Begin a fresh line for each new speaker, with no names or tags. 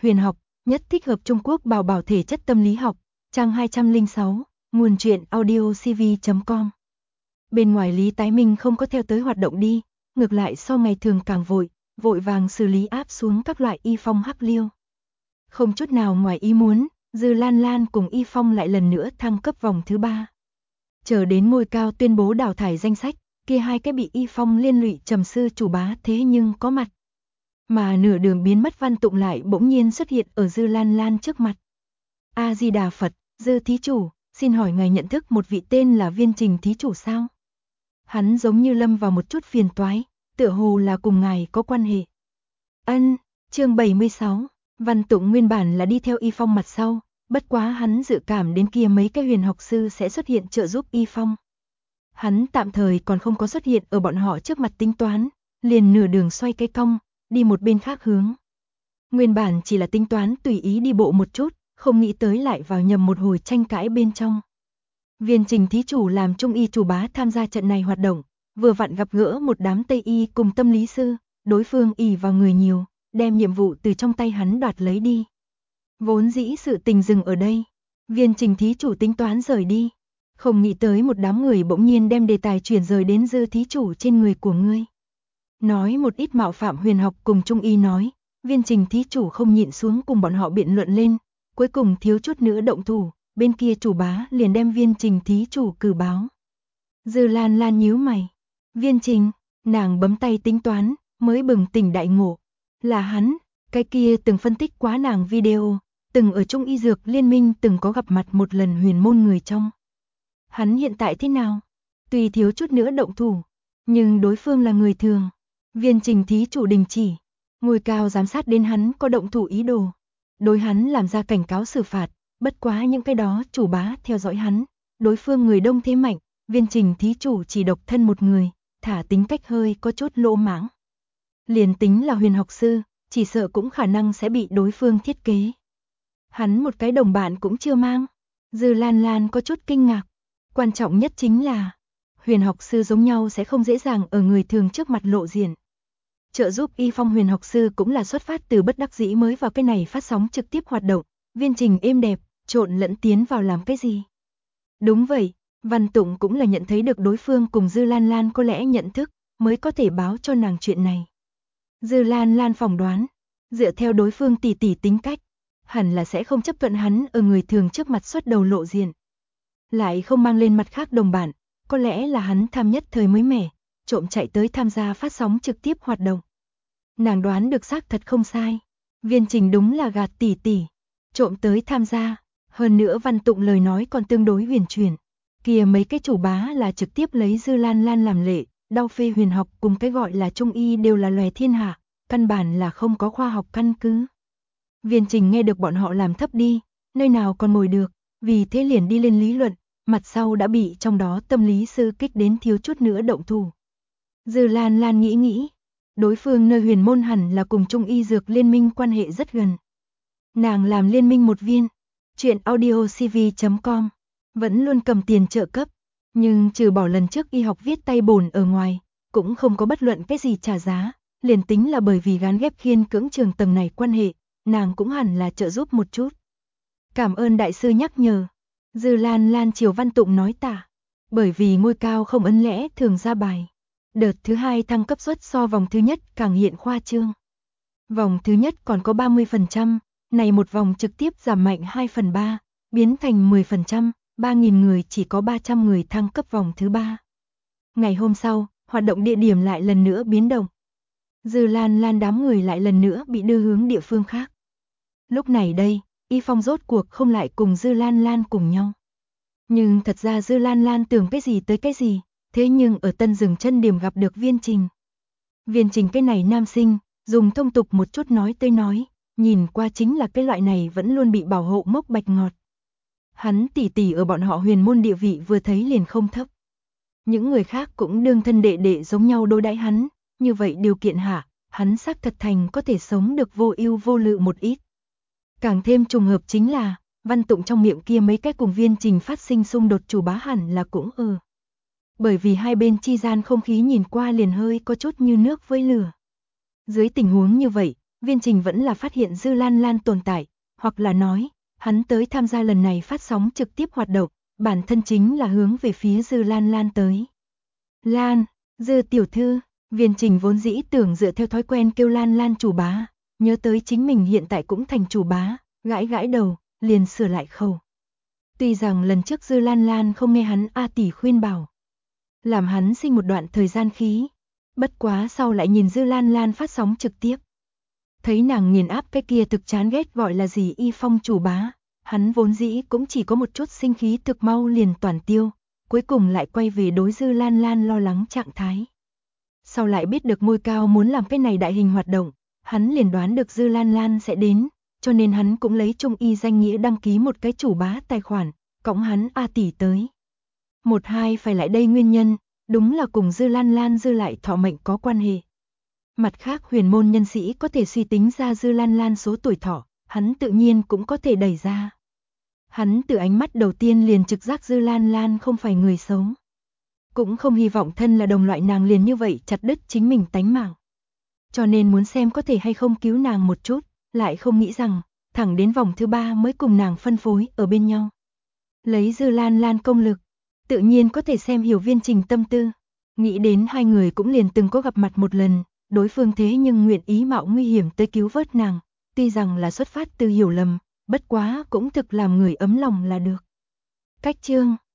Huyền học, nhất thích hợp Trung Quốc bảo bảo thể chất tâm lý học, trang 206, nguồn truyện audiocv.com. Bên ngoài Lý Tái Minh không có theo tới hoạt động đi, ngược lại so ngày thường càng vội vàng xử lý áp xuống các loại y phong hắc liêu. Không chút nào ngoài ý muốn, Dư Lan Lan cùng y phong lại lần nữa thăng cấp vòng thứ 3. Chờ đến ngôi cao tuyên bố đào thải danh sách, kia hai cái bị y phong liên lụy trầm sư chủ bá thế nhưng có mặt. Mà nửa đường biến mất Văn Tụng lại bỗng nhiên xuất hiện ở Dư Lan Lan trước mặt. A Di Đà Phật, Dư thí chủ, xin hỏi ngài nhận thức một vị tên là Viên Trình thí chủ sao? Hắn giống như lâm vào một chút phiền toái, tựa hồ là cùng ngài có quan hệ. Ân, chương 76, Văn Tụng nguyên bản là đi theo y phong mặt sau, bất quá hắn dự cảm đến kia mấy cái huyền học sư sẽ xuất hiện trợ giúp y phong. Hắn tạm thời còn không có xuất hiện ở bọn họ trước mặt tính toán, liền nửa đường xoay cái cong, đi một bên khác hướng. Nguyên bản chỉ là tính toán tùy ý đi bộ một chút, không nghĩ tới lại vào nhầm một hồi tranh cãi bên trong. Viên Trình thí chủ làm trung y chủ bá tham gia trận này hoạt động, vừa vặn gặp gỡ một đám Tây y cùng tâm lý sư, đối phương ỷ vào người nhiều, đem nhiệm vụ từ trong tay hắn đoạt lấy đi. Vốn dĩ sự tình dừng ở đây, Viên Trình thí chủ tính toán rời đi, không nghĩ tới một đám người bỗng nhiên đem đề tài chuyển rời đến Dư thí chủ trên người của ngươi. Nói một ít mạo phạm huyền học cùng trung y nói, Viên Trình thí chủ không nhịn xuống cùng bọn họ biện luận lên, cuối cùng thiếu chút nữa động thủ, bên kia chủ bá liền đem Viên Trình thí chủ cử báo. Dư Lan Lan nhíu mày, Viên Trình, nàng bấm tay tính toán, mới bừng tỉnh đại ngộ, là hắn, cái kia từng phân tích quá nàng video, từng ở Trung y dược liên minh từng có gặp mặt một lần huyền môn người trong. Hắn hiện tại thế nào? Tuy thiếu chút nữa động thủ, nhưng đối phương là người thường. Viên Trình thí chủ đình chỉ, ngôi cao giám sát đến hắn có động thủ ý đồ. Đối hắn làm ra cảnh cáo xử phạt, bất quá những cái đó chủ bá theo dõi hắn. Đối phương người đông thế mạnh, Viên Trình thí chủ chỉ độc thân một người, thả tính cách hơi có chút lỗ mãng. Liền tính là huyền học sư, chỉ sợ cũng khả năng sẽ bị đối phương thiết kế. Hắn một cái đồng bạn cũng chưa mang. Dư Lan Lan có chút kinh ngạc. Quan trọng nhất chính là, huyền học sư giống nhau sẽ không dễ dàng ở người thường trước mặt lộ diện. Trợ giúp y phong huyền học sư cũng là xuất phát từ bất đắc dĩ mới vào cái này phát sóng trực tiếp hoạt động. Viên Trình êm đẹp, trộn lẫn tiến vào làm cái gì? Đúng vậy, Văn Tụng cũng là nhận thấy được đối phương cùng Dư Lan Lan có lẽ nhận thức, mới có thể báo cho nàng chuyện này. Dư Lan Lan phỏng đoán, dựa theo đối phương tỉ tính cách, hẳn là sẽ không chấp thuận hắn ở người thường trước mặt xuất đầu lộ diện. Lại không mang lên mặt khác đồng bạn, có lẽ là hắn tham nhất thời mới mẻ, trộm chạy tới tham gia phát sóng trực tiếp hoạt động. Nàng đoán được xác thật không sai, Viên Trình đúng là gạt tỉ, trộm tới tham gia, hơn nữa Văn Tụng lời nói còn tương đối huyền chuyển. Kìa mấy cái chủ bá là trực tiếp lấy Dư Lan Lan làm lệ, đau phê huyền học cùng cái gọi là trung y đều là loè thiên hạ, căn bản là không có khoa học căn cứ. Viên Trình nghe được bọn họ làm thấp đi, nơi nào còn ngồi được, vì thế liền đi lên lý luận, mặt sau đã bị trong đó tâm lý sư kích đến thiếu chút nữa động thủ. Dư Lan Lan nghĩ, đối phương nơi huyền môn hẳn là cùng Trung y dược liên minh quan hệ rất gần. Nàng làm liên minh một viên, chuyện audiocv.com, vẫn luôn cầm tiền trợ cấp, nhưng trừ bỏ lần trước y học viết tay bổn ở ngoài, cũng không có bất luận cái gì trả giá, liền tính là bởi vì gán ghép khiên cưỡng trường tầng này quan hệ, nàng cũng hẳn là trợ giúp một chút. Cảm ơn đại sư nhắc nhở. Dư Lan Lan chiều Văn Tụng nói tả, bởi vì ngôi cao không ấn lẽ thường ra bài. Đợt thứ 2 thăng cấp suất so vòng thứ nhất càng hiện khoa trương. Vòng thứ nhất còn có 30%, này một vòng trực tiếp giảm mạnh 2/3, biến thành 10%, 3.000 người chỉ có 300 người thăng cấp vòng thứ 3. Ngày hôm sau, hoạt động địa điểm lại lần nữa biến động. Dư Lan Lan đám người lại lần nữa bị đưa hướng địa phương khác. Lúc này đây, y phong rốt cuộc không lại cùng Dư Lan Lan cùng nhau. Nhưng thật ra Dư Lan Lan tưởng cái gì tới cái gì, thế nhưng ở Tân Dừng Chân điểm gặp được Viên Trình. Viên Trình cái này nam sinh, dùng thông tục một chút nói tới nói, nhìn qua chính là cái loại này vẫn luôn bị bảo hộ mốc bạch ngọt. Hắn tỉ ở bọn họ huyền môn địa vị vừa thấy liền không thấp. Những người khác cũng đương thân đệ đệ giống nhau đối đãi hắn, như vậy điều kiện hạ, hắn xác thật thành có thể sống được vô ưu vô lự một ít. Càng thêm trùng hợp chính là, Văn Tụng trong miệng kia mấy cái cùng Viên Trình phát sinh xung đột chủ bá hẳn là cũng bởi vì hai bên chi gian không khí nhìn qua liền hơi có chút như nước với lửa. Dưới tình huống như vậy, Viên Trình vẫn là phát hiện Dư Lan Lan tồn tại, hoặc là nói, hắn tới tham gia lần này phát sóng trực tiếp hoạt động, bản thân chính là hướng về phía Dư Lan Lan tới. Lan, Dư tiểu thư, Viên Trình vốn dĩ tưởng dựa theo thói quen kêu Lan Lan chủ bá, nhớ tới chính mình hiện tại cũng thành chủ bá, gãi gãi đầu, liền sửa lại khẩu. Tuy rằng lần trước Dư Lan Lan không nghe hắn A tỷ khuyên bảo, làm hắn sinh một đoạn thời gian khí, bất quá sau lại nhìn Dư Lan Lan phát sóng trực tiếp. Thấy nàng nghiền áp cái kia thực chán ghét gọi là gì Y Phong chủ bá, hắn vốn dĩ cũng chỉ có một chút sinh khí thực mau liền toàn tiêu, cuối cùng lại quay về đối Dư Lan Lan lo lắng trạng thái. Sau lại biết được Ngôi Cao muốn làm cái này đại hình hoạt động, hắn liền đoán được Dư Lan Lan sẽ đến, cho nên hắn cũng lấy Trung Y danh nghĩa đăng ký một cái chủ bá tài khoản, cõng hắn A tỷ tới. Một hai phải lại đây nguyên nhân, đúng là cùng Dư Lan Lan dư lại thọ mệnh có quan hệ. Mặt khác huyền môn nhân sĩ có thể suy tính ra Dư Lan Lan số tuổi thọ, hắn tự nhiên cũng có thể đẩy ra. Hắn từ ánh mắt đầu tiên liền trực giác Dư Lan Lan không phải người xấu. Cũng không hy vọng thân là đồng loại nàng liền như vậy chặt đứt chính mình tánh mạng. Cho nên muốn xem có thể hay không cứu nàng một chút, lại không nghĩ rằng, thẳng đến vòng thứ 3 mới cùng nàng phân phối ở bên nhau. Lấy Dư Lan Lan công lực, tự nhiên có thể xem hiểu Viên Trình tâm tư. Nghĩ đến hai người cũng liền từng có gặp mặt một lần, đối phương thế nhưng nguyện ý mạo nguy hiểm tới cứu vớt nàng, tuy rằng là xuất phát từ hiểu lầm, bất quá cũng thực làm người ấm lòng là được. Cách chương